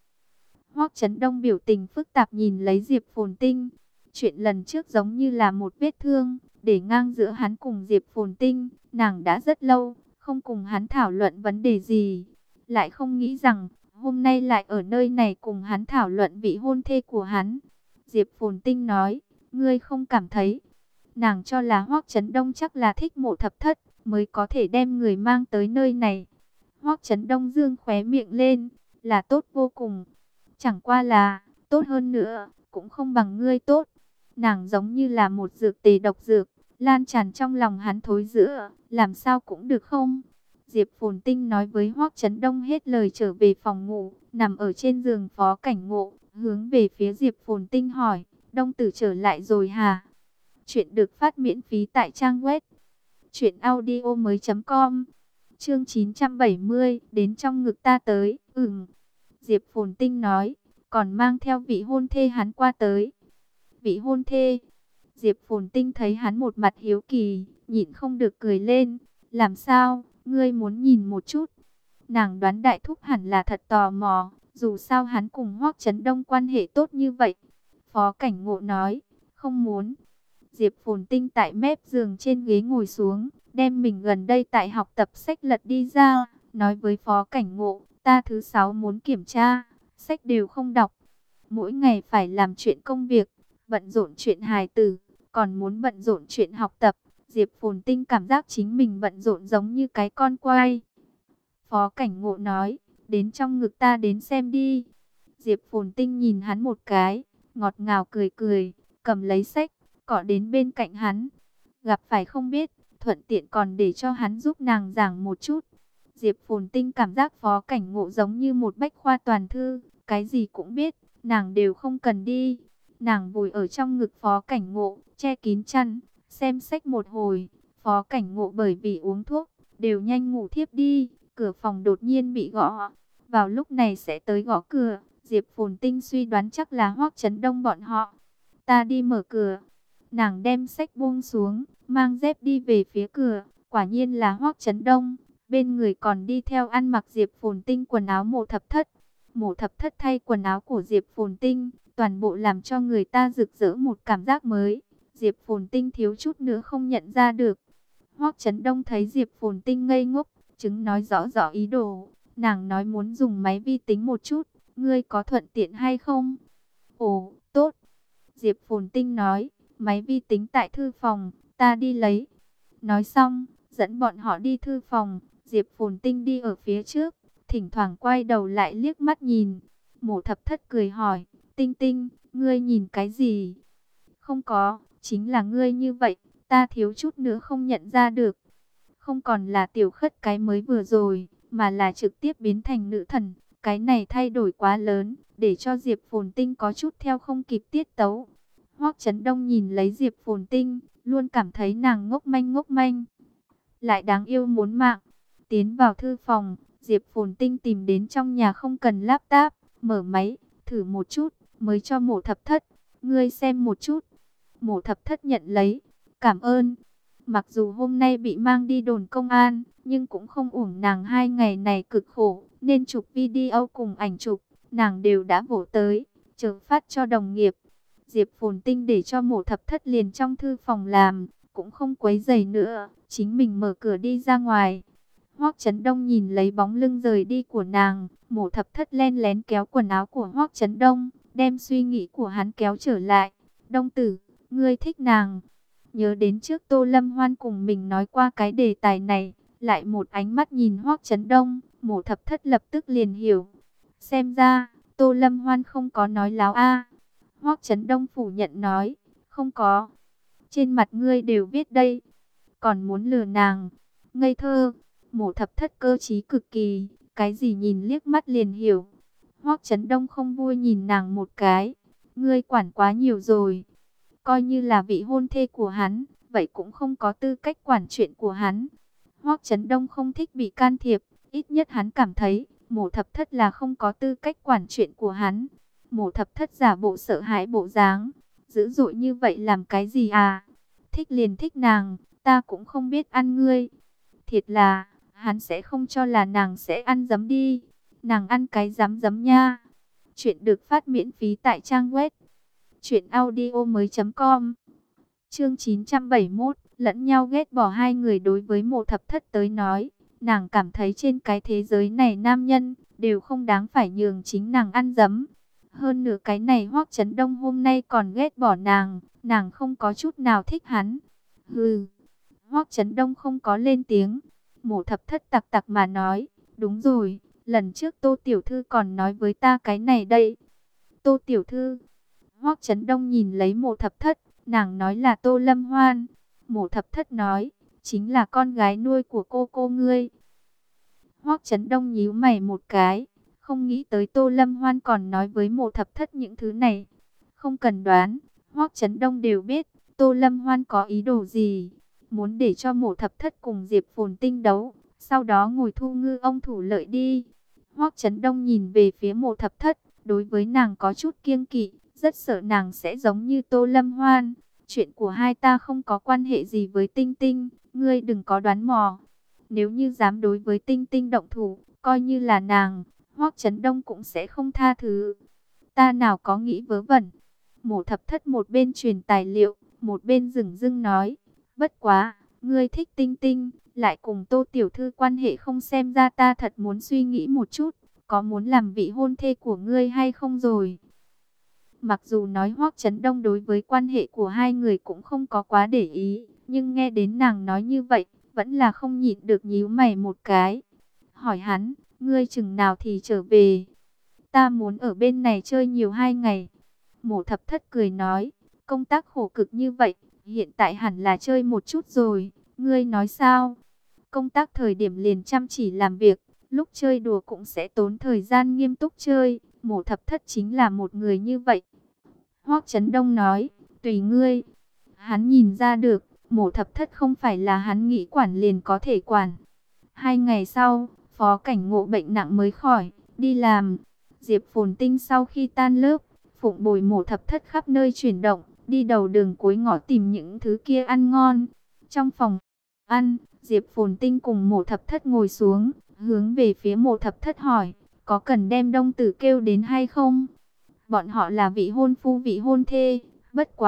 Hoắc Chấn Đông biểu tình phức tạp nhìn lấy Diệp Phồn Tinh. Chuyện lần trước giống như là một vết thương, để ngang giữa hắn cùng Diệp Phồn Tinh. Nàng đã rất lâu, không cùng hắn thảo luận vấn đề gì. Lại không nghĩ rằng, hôm nay lại ở nơi này cùng hắn thảo luận vị hôn thê của hắn. Diệp Phồn Tinh nói, ngươi không cảm thấy. Nàng cho là Hoắc Chấn Đông chắc là thích Mộ Thập Thất, mới có thể đem người mang tới nơi này. Hoắc Chấn Đông dương khóe miệng lên, là tốt vô cùng. Chẳng qua là, tốt hơn nữa, cũng không bằng ngươi tốt. Nàng giống như là một dược tề độc dược, lan tràn trong lòng hắn thối rữa, làm sao cũng được không? Diệp Phồn Tinh nói với Hoắc Chấn Đông hết lời trở về phòng ngủ, nằm ở trên giường Phó Cảnh Ngộ, hướng về phía Diệp Phồn Tinh hỏi, Đông Tử trở lại rồi hả? Chuyện được phát miễn phí tại trang web truyệnaudiomoi.com. Chương 970, đến trong ngực ta tới. Diệp Phồn Tinh nói, còn mang theo vị hôn thê hắn qua tới. Vị hôn thê? Diệp Phồn Tinh thấy hắn một mặt hiếu kỳ, nhịn không được cười lên. Làm sao, ngươi muốn nhìn một chút? Nàng đoán đại thúc hẳn là thật tò mò, dù sao hắn cùng Hoắc Chấn Đông quan hệ tốt như vậy. Phó Cảnh Ngộ nói, không muốn. Diệp Phồn Tinh tại mép giường trên ghế ngồi xuống, đem mình gần đây tại học tập sách lật đi ra, nói với Phó Cảnh Ngộ, ta thứ 6 muốn kiểm tra, sách đều không đọc. Mỗi ngày phải làm chuyện công việc, bận rộn chuyện hài tử, còn muốn bận rộn chuyện học tập. Diệp Phồn Tinh cảm giác chính mình bận rộn giống như cái con quay. Phó Cảnh Ngộ nói, đến trong ngực ta đến xem đi. Diệp Phồn Tinh nhìn hắn một cái, ngọt ngào cười cười, cầm lấy sách, cọ đến bên cạnh hắn. Gặp phải không biết, thuận tiện còn để cho hắn giúp nàng giảng một chút. Diệp Phồn Tinh cảm giác Phó Cảnh Ngộ giống như một bách khoa toàn thư, cái gì cũng biết, nàng đều không cần đi. Nàng vùi ở trong ngực Phó Cảnh Ngộ, che kín chăn, xem sách một hồi. Phó Cảnh Ngộ bởi vì uống thuốc, đều nhanh ngủ thiếp đi. Cửa phòng đột nhiên bị gõ. Vào lúc này sẽ tới gõ cửa, Diệp Phồn Tinh suy đoán chắc là Hoắc Chấn Đông bọn họ. Ta đi mở cửa. Nàng đem sách buông xuống, mang dép đi về phía cửa. Quả nhiên là Hoắc Chấn Đông. Bên người còn đi theo ăn mặc Diệp Phồn Tinh quần áo Mộ Thập Thất. Mộ Thập Thất thay quần áo của Diệp Phồn Tinh, toàn bộ làm cho người ta rực rỡ một cảm giác mới. Diệp Phồn Tinh thiếu chút nữa không nhận ra được. Hoắc Chấn Đông thấy Diệp Phồn Tinh ngây ngốc, chứng nói rõ rõ ý đồ. Nàng nói muốn dùng máy vi tính một chút, ngươi có thuận tiện hay không? Ồ, tốt. Diệp Phồn Tinh nói, máy vi tính tại thư phòng, ta đi lấy. Nói xong, dẫn bọn họ đi thư phòng, Diệp Phồn Tinh đi ở phía trước, thỉnh thoảng quay đầu lại liếc mắt nhìn. Mộ Thập Thất cười hỏi, Tinh Tinh, ngươi nhìn cái gì? Không có, chính là ngươi như vậy, ta thiếu chút nữa không nhận ra được. Không còn là Tiểu Khất cái mới vừa rồi, mà là trực tiếp biến thành nữ thần. Cái này thay đổi quá lớn, để cho Diệp Phồn Tinh có chút theo không kịp tiết tấu. Hoắc Chấn Đông nhìn lấy Diệp Phồn Tinh, luôn cảm thấy nàng ngốc manh, lại đáng yêu muốn mạng. Tiến vào thư phòng, Diệp Phồn Tinh tìm đến trong nhà không cần laptop, mở máy, thử một chút, mới cho Mộ Thập Thất. Ngươi xem một chút. Mộ Thập Thất nhận lấy, cảm ơn. Mặc dù hôm nay bị mang đi đồn công an, nhưng cũng không uổng nàng 2 ngày này cực khổ, nên chụp video cùng ảnh chụp, nàng đều đã vỗ tới, chờ phát cho đồng nghiệp. Diệp Phồn Tinh để cho Mộ Thập Thất liền trong thư phòng làm, cũng không quấy rầy nữa, chính mình mở cửa đi ra ngoài. Hoắc Chấn Đông nhìn lấy bóng lưng rời đi của nàng, Mộ Thập Thất len lén kéo quần áo của Hoắc Chấn Đông, đem suy nghĩ của hắn kéo trở lại. Đông tử, ngươi thích nàng. Nhớ đến trước Tô Lâm Hoan cùng mình nói qua cái đề tài này, lại một ánh mắt nhìn Hoắc Chấn Đông, Mộ Thập Thất lập tức liền hiểu. Xem ra, Tô Lâm Hoan không có nói láo a. Hoắc Chấn Đông phủ nhận nói, không có. Trên mặt ngươi đều viết đây, còn muốn lừa nàng. Ngây thơ. Mộ Thập Thất cơ trí cực kỳ, cái gì nhìn liếc mắt liền hiểu. Hoắc Chấn Đông không vui nhìn nàng một cái, ngươi quản quá nhiều rồi. Coi như là vị hôn thê của hắn, vậy cũng không có tư cách quản chuyện của hắn. Hoắc Chấn Đông không thích bị can thiệp, ít nhất hắn cảm thấy Mộ Thập Thất là không có tư cách quản chuyện của hắn. Mộ Thập Thất giả bộ sợ hãi bộ dáng, dữ dội như vậy làm cái gì à? Thích liền thích nàng, ta cũng không biết ăn ngươi. Thiệt là, hắn sẽ không cho là nàng sẽ ăn giấm đi. Nàng ăn cái dám giấm nha. Chuyện được phát miễn phí tại trang web truyệnaudiomoi.com. Chương 971, lẫn nhau ghét bỏ hai người. Đối với Mộ Thập Thất tới nói, nàng cảm thấy trên cái thế giới này nam nhân đều không đáng phải nhường chính nàng ăn giấm. Hơn nữa cái này Hoắc Chấn Đông hôm nay còn ghét bỏ nàng không có chút nào thích hắn. Hừ. Hoắc Chấn Đông không có lên tiếng. Mộ Thập Thất tặc tặc mà nói, đúng rồi, lần trước Tô tiểu thư còn nói với ta cái này đây. Tô tiểu thư? Hoắc Chấn Đông nhìn lấy Mộ Thập Thất, nàng nói là Tô Lâm Hoan. Mộ Thập Thất nói, chính là con gái nuôi của cô ngươi. Hoắc Chấn Đông nhíu mày một cái, không nghĩ tới Tô Lâm Hoan còn nói với Mộ Thập Thất những thứ này. Không cần đoán, Hoắc Chấn Đông đều biết Tô Lâm Hoan có ý đồ gì, muốn để cho Mộ Thập Thất cùng Diệp Phồn Tinh đấu, sau đó ngồi thu ngư ông thủ lợi đi. Hoắc Chấn Đông nhìn về phía Mộ Thập Thất, đối với nàng có chút kiêng kỵ, rất sợ nàng sẽ giống như Tô Lâm Hoan. Chuyện của hai ta không có quan hệ gì với Tinh Tinh, ngươi đừng có đoán mò. Nếu như dám đối với Tinh Tinh động thủ, coi như là nàng, Hoắc Chấn Đông cũng sẽ không tha thứ. Ta nào có nghĩ vớ vẩn. Mộ Thập Thất một bên truyền tài liệu, một bên dửng dưng nói, bất quá, ngươi thích Tinh Tinh, lại cùng Tô tiểu thư quan hệ không, xem ra ta thật muốn suy nghĩ một chút, có muốn làm vị hôn thê của ngươi hay không rồi. Mặc dù nói Hoắc Chấn Đông đối với quan hệ của hai người cũng không có quá để ý, nhưng nghe đến nàng nói như vậy, vẫn là không nhịn được nhíu mày một cái. Hỏi hắn, ngươi chừng nào thì trở về? Ta muốn ở bên này chơi nhiều 2 ngày. Mộ Thập Thất cười nói, công tác khổ cực như vậy, hiện tại hẳn là chơi một chút rồi, ngươi nói sao? Công tác thời điểm liền chăm chỉ làm việc, lúc chơi đùa cũng sẽ tốn thời gian nghiêm túc chơi. Mộ Thập Thất chính là một người như vậy. Hoắc Chấn Đông nói, tùy ngươi. Hắn nhìn ra được, Mộ Thập Thất không phải là hắn nghĩ quản liền có thể quản. 2 ngày sau, Phó Cảnh Ngộ bệnh nặng mới khỏi, đi làm. Diệp Phồn Tinh sau khi tan lớp, phụng bồi Mộ Thập Thất khắp nơi chuyển động, đi đầu đường cuối ngõ tìm những thứ kia ăn ngon. Trong phòng ăn, Diệp Phồn Tinh cùng Mộ Thập Thất ngồi xuống, hướng về phía Mộ Thập Thất hỏi, có cần đem Đông tử kêu đến hay không? Bọn họ là vị hôn phu vị hôn thê, bất quá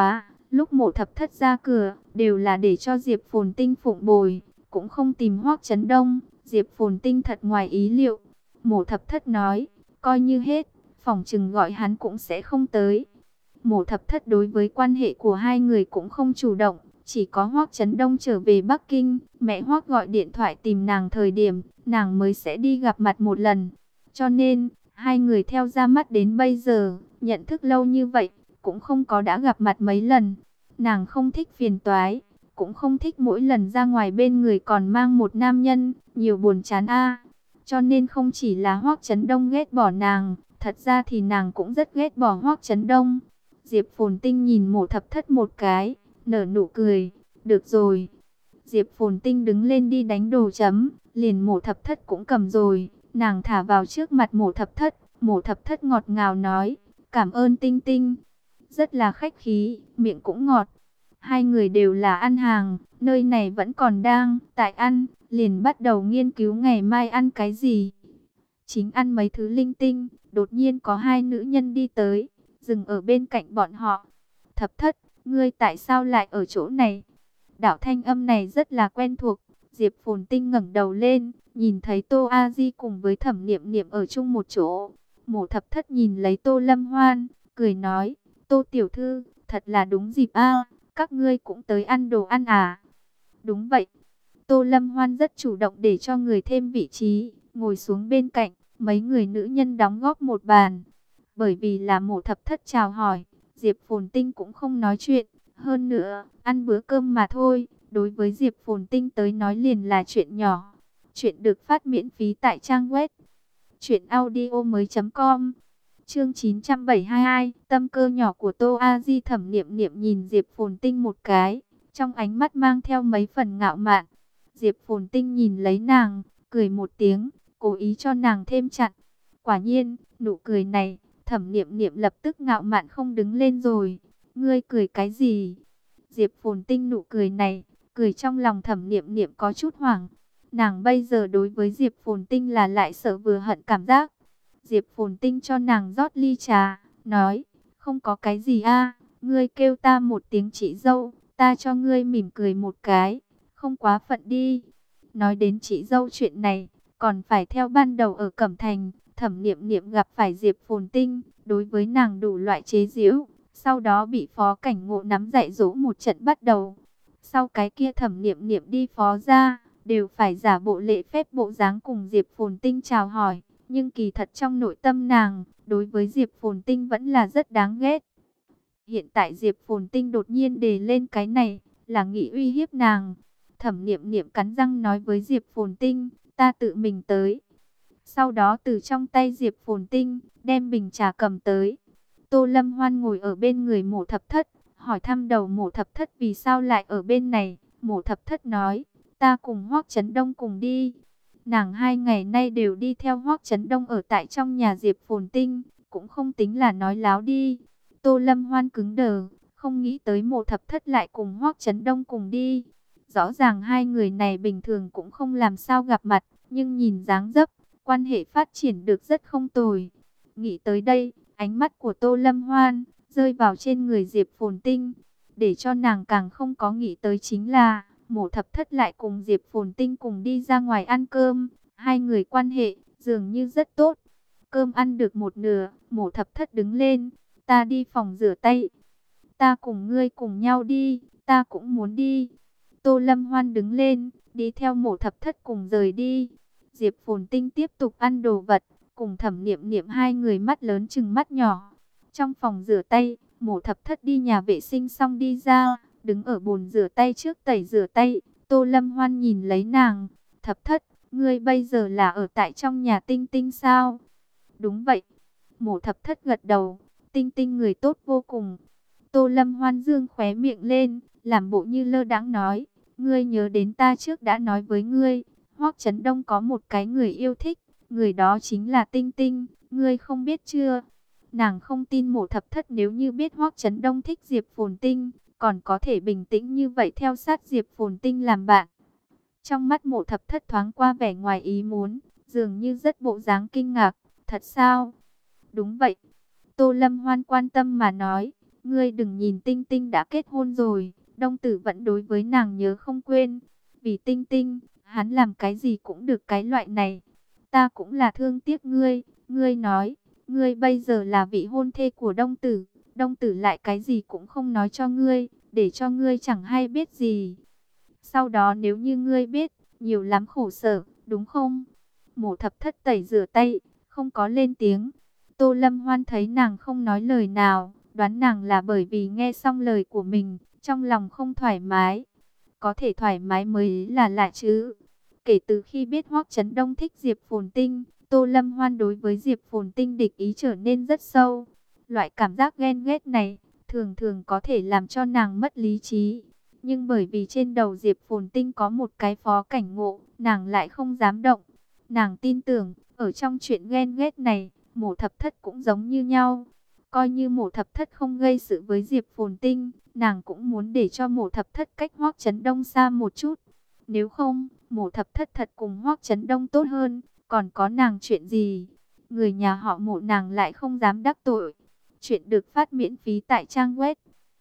Lúc Mộ Thập Thất ra cửa, đều là để cho Diệp Phồn Tinh phụng bồi, cũng không tìm Hoắc Chấn Đông. Diệp Phồn Tinh thật ngoài ý liệu. Mộ Thập Thất nói, coi như hết, phỏng chừng gọi hắn cũng sẽ không tới. Mộ Thập Thất đối với quan hệ của hai người cũng không chủ động, chỉ có Hoắc Chấn Đông trở về Bắc Kinh, mẹ Hoắc gọi điện thoại tìm nàng thời điểm, nàng mới sẽ đi gặp mặt một lần. Cho nên, hai người theo ra mắt đến bây giờ, nhận thức lâu như vậy, cũng không có đã gặp mặt mấy lần. Nàng không thích phiền toái, cũng không thích mỗi lần ra ngoài bên người còn mang một nam nhân, nhiều buồn chán a. Cho nên không chỉ là Hoắc Chấn Đông ghét bỏ nàng, thật ra thì nàng cũng rất ghét bỏ Hoắc Chấn Đông. Diệp Phồn Tinh nhìn Mộ Thập Thất một cái, nở nụ cười, được rồi. Diệp Phồn Tinh đứng lên đi đánh đồ chấm, liền Mộ Thập Thất cũng cầm rồi, nàng thả vào trước mặt Mộ Thập Thất. Mộ Thập Thất ngọt ngào nói, cảm ơn Tinh Tinh. Rất là khách khí, miệng cũng ngọt. Hai người đều là ăn hàng, nơi này vẫn còn đang tại ăn, liền bắt đầu nghiên cứu ngày mai ăn cái gì. Chính ăn mấy thứ linh tinh, đột nhiên có hai nữ nhân đi tới, dừng ở bên cạnh bọn họ. Thập Thất, ngươi tại sao lại ở chỗ này? Đạo thanh âm này rất là quen thuộc. Diệp Phồn Tinh ngẩng đầu lên, nhìn thấy Tô A Di cùng với Thẩm Niệm Niệm ở chung một chỗ. Mộ Thập Thất nhìn lấy Tô Lâm Hoan, cười nói, Tô tiểu thư, thật là đúng dịp a, các ngươi cũng tới ăn đồ ăn à? Đúng vậy. Tô Lâm Hoan rất chủ động để cho người thêm vị trí, ngồi xuống bên cạnh, mấy người nữ nhân đóng góp một bàn. Bởi vì là Mộ Thập Thất chào hỏi, Diệp Phồn Tinh cũng không nói chuyện, hơn nữa, ăn bữa cơm mà thôi, đối với Diệp Phồn Tinh tới nói liền là chuyện nhỏ. Chuyện được phát miễn phí tại trang web truyệnaudiomoi.com. Chương 972, tâm cơ nhỏ của Tô A Di. Thẩm Niệm Niệm nhìn Diệp Phồn Tinh một cái, trong ánh mắt mang theo mấy phần ngạo mạn. Diệp Phồn Tinh nhìn lấy nàng, cười một tiếng, cố ý cho nàng thêm chặn. Quả nhiên, nụ cười này, Thẩm Niệm Niệm lập tức ngạo mạn không đứng lên rồi. Ngươi cười cái gì? Diệp Phồn Tinh nụ cười này, cười trong lòng Thẩm Niệm Niệm có chút hoảng. Nàng bây giờ đối với Diệp Phồn Tinh là lại sợ vừa hận cảm giác. Diệp Phồn Tinh cho nàng rót ly trà, nói, không có cái gì a, ngươi kêu ta một tiếng chị dâu, ta cho ngươi mỉm cười một cái, không quá phận đi. Nói đến chị dâu chuyện này, còn phải theo ban đầu ở Cẩm Thành, Thẩm Niệm Niệm gặp phải Diệp Phồn Tinh, đối với nàng đủ loại chế giễu, sau đó bị Phó Cảnh Ngộ nắm dạy dỗ một trận bắt đầu. Sau cái kia Thẩm Niệm Niệm đi phó ra, đều phải giả bộ lễ phép bộ dáng cùng Diệp Phồn Tinh chào hỏi. Nhưng kỳ thật trong nội tâm nàng, đối với Diệp Phồn Tinh vẫn là rất đáng ghét. Hiện tại Diệp Phồn Tinh đột nhiên đề lên cái này, là nghĩ uy hiếp nàng. Thẩm Niệm Niệm cắn răng nói với Diệp Phồn Tinh, ta tự mình tới. Sau đó từ trong tay Diệp Phồn Tinh, đem bình trà cầm tới. Tô Lâm Hoan ngồi ở bên người Mộ Thập Thất, hỏi thăm đầu Mộ Thập Thất vì sao lại ở bên này. Mộ Thập Thất nói, ta cùng Hoắc Chấn Đông cùng đi. Nàng 2 ngày nay đều đi theo Hoắc Chấn Đông ở tại trong nhà Diệp Phồn Tinh, cũng không tính là nói láo đi. Tô Lâm Hoan cứng đờ, không nghĩ tới Mộ Thập Thất lại cùng Hoắc Chấn Đông cùng đi. Rõ ràng hai người này bình thường cũng không làm sao gặp mặt, nhưng nhìn dáng dấp, quan hệ phát triển được rất không tồi. Nghĩ tới đây, ánh mắt của Tô Lâm Hoan rơi vào trên người Diệp Phồn Tinh, để cho nàng càng không có nghĩ tới chính là Mộ Thập Thất lại cùng Diệp Phồn Tinh cùng đi ra ngoài ăn cơm. Hai người quan hệ dường như rất tốt. Cơm ăn được một nửa, Mộ Thập Thất đứng lên, ta đi phòng rửa tay. Ta cùng ngươi cùng nhau đi, ta cũng muốn đi. Tô Lâm Hoan đứng lên, đi theo Mộ Thập Thất cùng rời đi. Diệp Phồn Tinh tiếp tục ăn đồ vật, cùng Thẩm Niệm Niệm hai người mắt lớn chừng mắt nhỏ. Trong phòng rửa tay, Mộ Thập Thất đi nhà vệ sinh xong đi ra, đứng ở bồn rửa tay trước tẩy rửa tay. Tô Lâm Hoan nhìn lấy nàng, Thập Thất, ngươi bây giờ là ở tại trong nhà Tinh Tinh sao? Đúng vậy. Mộ Thập Thất gật đầu, Tinh Tinh người tốt vô cùng. Tô Lâm Hoan dương khóe miệng lên, làm bộ như lơ đãng nói, ngươi nhớ đến ta trước đã nói với ngươi, Hoắc Chấn Đông có một cái người yêu thích, người đó chính là Tinh Tinh, ngươi không biết chưa? Nàng không tin Mộ Thập Thất nếu như biết Hoắc Chấn Đông thích Diệp Phồn Tinh, còn có thể bình tĩnh như vậy theo sát Diệp Phồn Tinh làm bạn. Trong mắt Mộ Thập Thất thoáng qua vẻ ngoài ý muốn, dường như rất bộ dáng kinh ngạc, thật sao? Đúng vậy. Tô Lâm Hoan quan tâm mà nói, Ngươi đừng nhìn Tinh Tinh đã kết hôn rồi, Đông Tử vẫn đối với nàng nhớ không quên. Vì Tinh Tinh, hắn làm cái gì cũng được cái loại này. Ta cũng là thương tiếc ngươi, ngươi nói, ngươi bây giờ là vị hôn thê của Đông Tử. Đông Tử lại cái gì cũng không nói cho ngươi, để cho ngươi chẳng hay biết gì. Sau đó nếu như ngươi biết, nhiều lắm khổ sở, đúng không? Mộ Thập Thất tẩy rửa tay, không có lên tiếng. Tô Lâm Hoan thấy nàng không nói lời nào, đoán nàng là bởi vì nghe xong lời của mình, trong lòng không thoải mái. Có thể thoải mái mới là lạ chứ. Kể từ khi biết Hoắc Chấn Đông thích Diệp Phồn Tinh, Tô Lâm Hoan đối với Diệp Phồn Tinh địch ý trở nên rất sâu. Loại cảm giác ghen ghét này, thường thường có thể làm cho nàng mất lý trí. Nhưng bởi vì trên đầu Diệp Phồn Tinh có một cái phó cảnh ngộ, nàng lại không dám động. Nàng tin tưởng, ở trong chuyện ghen ghét này, Mộ Thập Thất cũng giống như nhau. Coi như Mộ Thập Thất không gây sự với Diệp Phồn Tinh, nàng cũng muốn để cho Mộ Thập Thất cách Hoắc Chấn Đông xa một chút. Nếu không, Mộ Thập Thất thật cùng Hoắc Chấn Đông tốt hơn, còn có nàng chuyện gì? Người nhà họ Mộ nàng lại không dám đắc tội. Chuyện được phát miễn phí tại trang web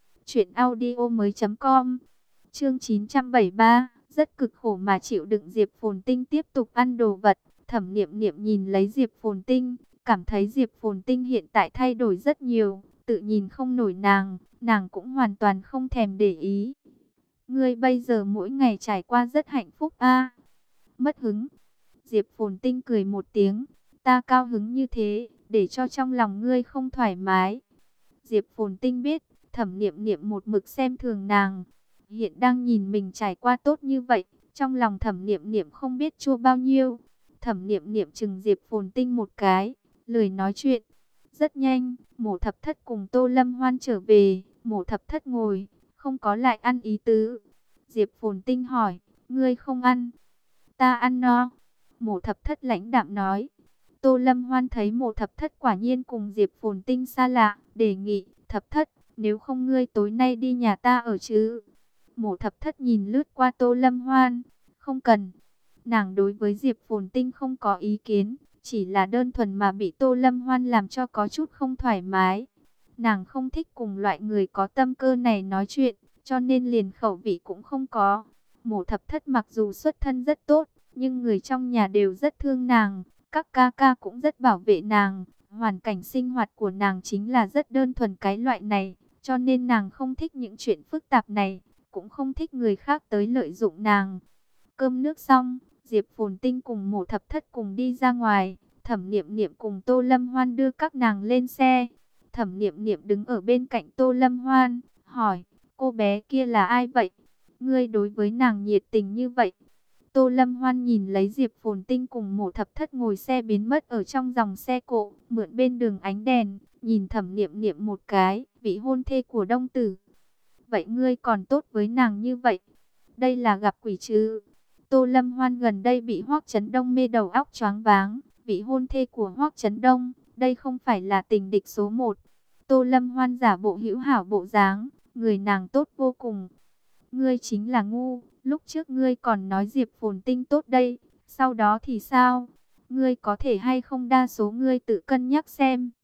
truyệnaudiomoi.com. Chương 973, rất cực khổ mà chịu đựng. Diệp Phồn Tinh tiếp tục ăn đồ vật. Thẩm Niệm Niệm nhìn lấy Diệp Phồn Tinh, cảm thấy Diệp Phồn Tinh hiện tại thay đổi rất nhiều, tự nhìn không nổi nàng, nàng cũng hoàn toàn không thèm để ý. Ngươi bây giờ mỗi ngày trải qua rất hạnh phúc a. Mất hứng. Diệp Phồn Tinh cười một tiếng, ta cao hứng như thế, để cho trong lòng ngươi không thoải mái. Diệp Phồn Tinh biết, Thẩm Niệm Niệm một mực xem thường nàng, hiện đang nhìn mình trải qua tốt như vậy, trong lòng Thẩm Niệm Niệm không biết chua bao nhiêu. Thẩm Niệm Niệm chừng Diệp Phồn Tinh một cái, lười nói chuyện. Rất nhanh, Mộ Thập Thất cùng Tô Lâm Hoan trở về, Mộ Thập Thất ngồi, không có lại ăn ý tứ. Diệp Phồn Tinh hỏi, ngươi không ăn? Ta ăn no. Mộ Thập Thất lãnh đạm nói. Tô Lâm Hoan thấy Mộ Thập Thất quả nhiên cùng Diệp Phồn Tinh xa lạ, đề nghị, Thập Thất, nếu không ngươi tối nay đi nhà ta ở chứ? Mộ Thập Thất nhìn lướt qua Tô Lâm Hoan, không cần. Nàng đối với Diệp Phồn Tinh không có ý kiến, chỉ là đơn thuần mà bị Tô Lâm Hoan làm cho có chút không thoải mái. Nàng không thích cùng loại người có tâm cơ này nói chuyện, cho nên liền khẩu vị cũng không có. Mộ Thập Thất mặc dù xuất thân rất tốt, nhưng người trong nhà đều rất thương nàng, các ca ca cũng rất bảo vệ nàng. Hoàn cảnh sinh hoạt của nàng chính là rất đơn thuần cái loại này, cho nên nàng không thích những chuyện phức tạp này, cũng không thích người khác tới lợi dụng nàng. Cơm nước xong, Diệp Phồn Tinh cùng Mộ Thập Thất cùng đi ra ngoài, Thẩm Niệm Niệm cùng Tô Lâm Hoan đưa các nàng lên xe. Thẩm Niệm Niệm đứng ở bên cạnh Tô Lâm Hoan, hỏi, cô bé kia là ai vậy? Ngươi đối với nàng nhiệt tình như vậy. Tô Lâm Hoan nhìn lấy Diệp Phồn Tinh cùng Mộ Thập Thất ngồi xe biến mất ở trong dòng xe cộ, mượn bên đường ánh đèn, nhìn Thẩm Niệm Niệm một cái, vị hôn thê của Đông Tử. Vậy ngươi còn tốt với nàng như vậy? Đây là gặp quỷ chứ? Tô Lâm Hoan gần đây bị Hoắc Chấn Đông mê đầu óc choáng váng, vị hôn thê của Hoắc Chấn Đông, đây không phải là tình địch số một. Tô Lâm Hoan giả bộ hữu hảo bộ dáng, người nàng tốt vô cùng. Ngươi chính là ngu, lúc trước ngươi còn nói Diệp Phồn Tinh tốt đây, sau đó thì sao? Ngươi có thể hay không đa số ngươi tự cân nhắc xem.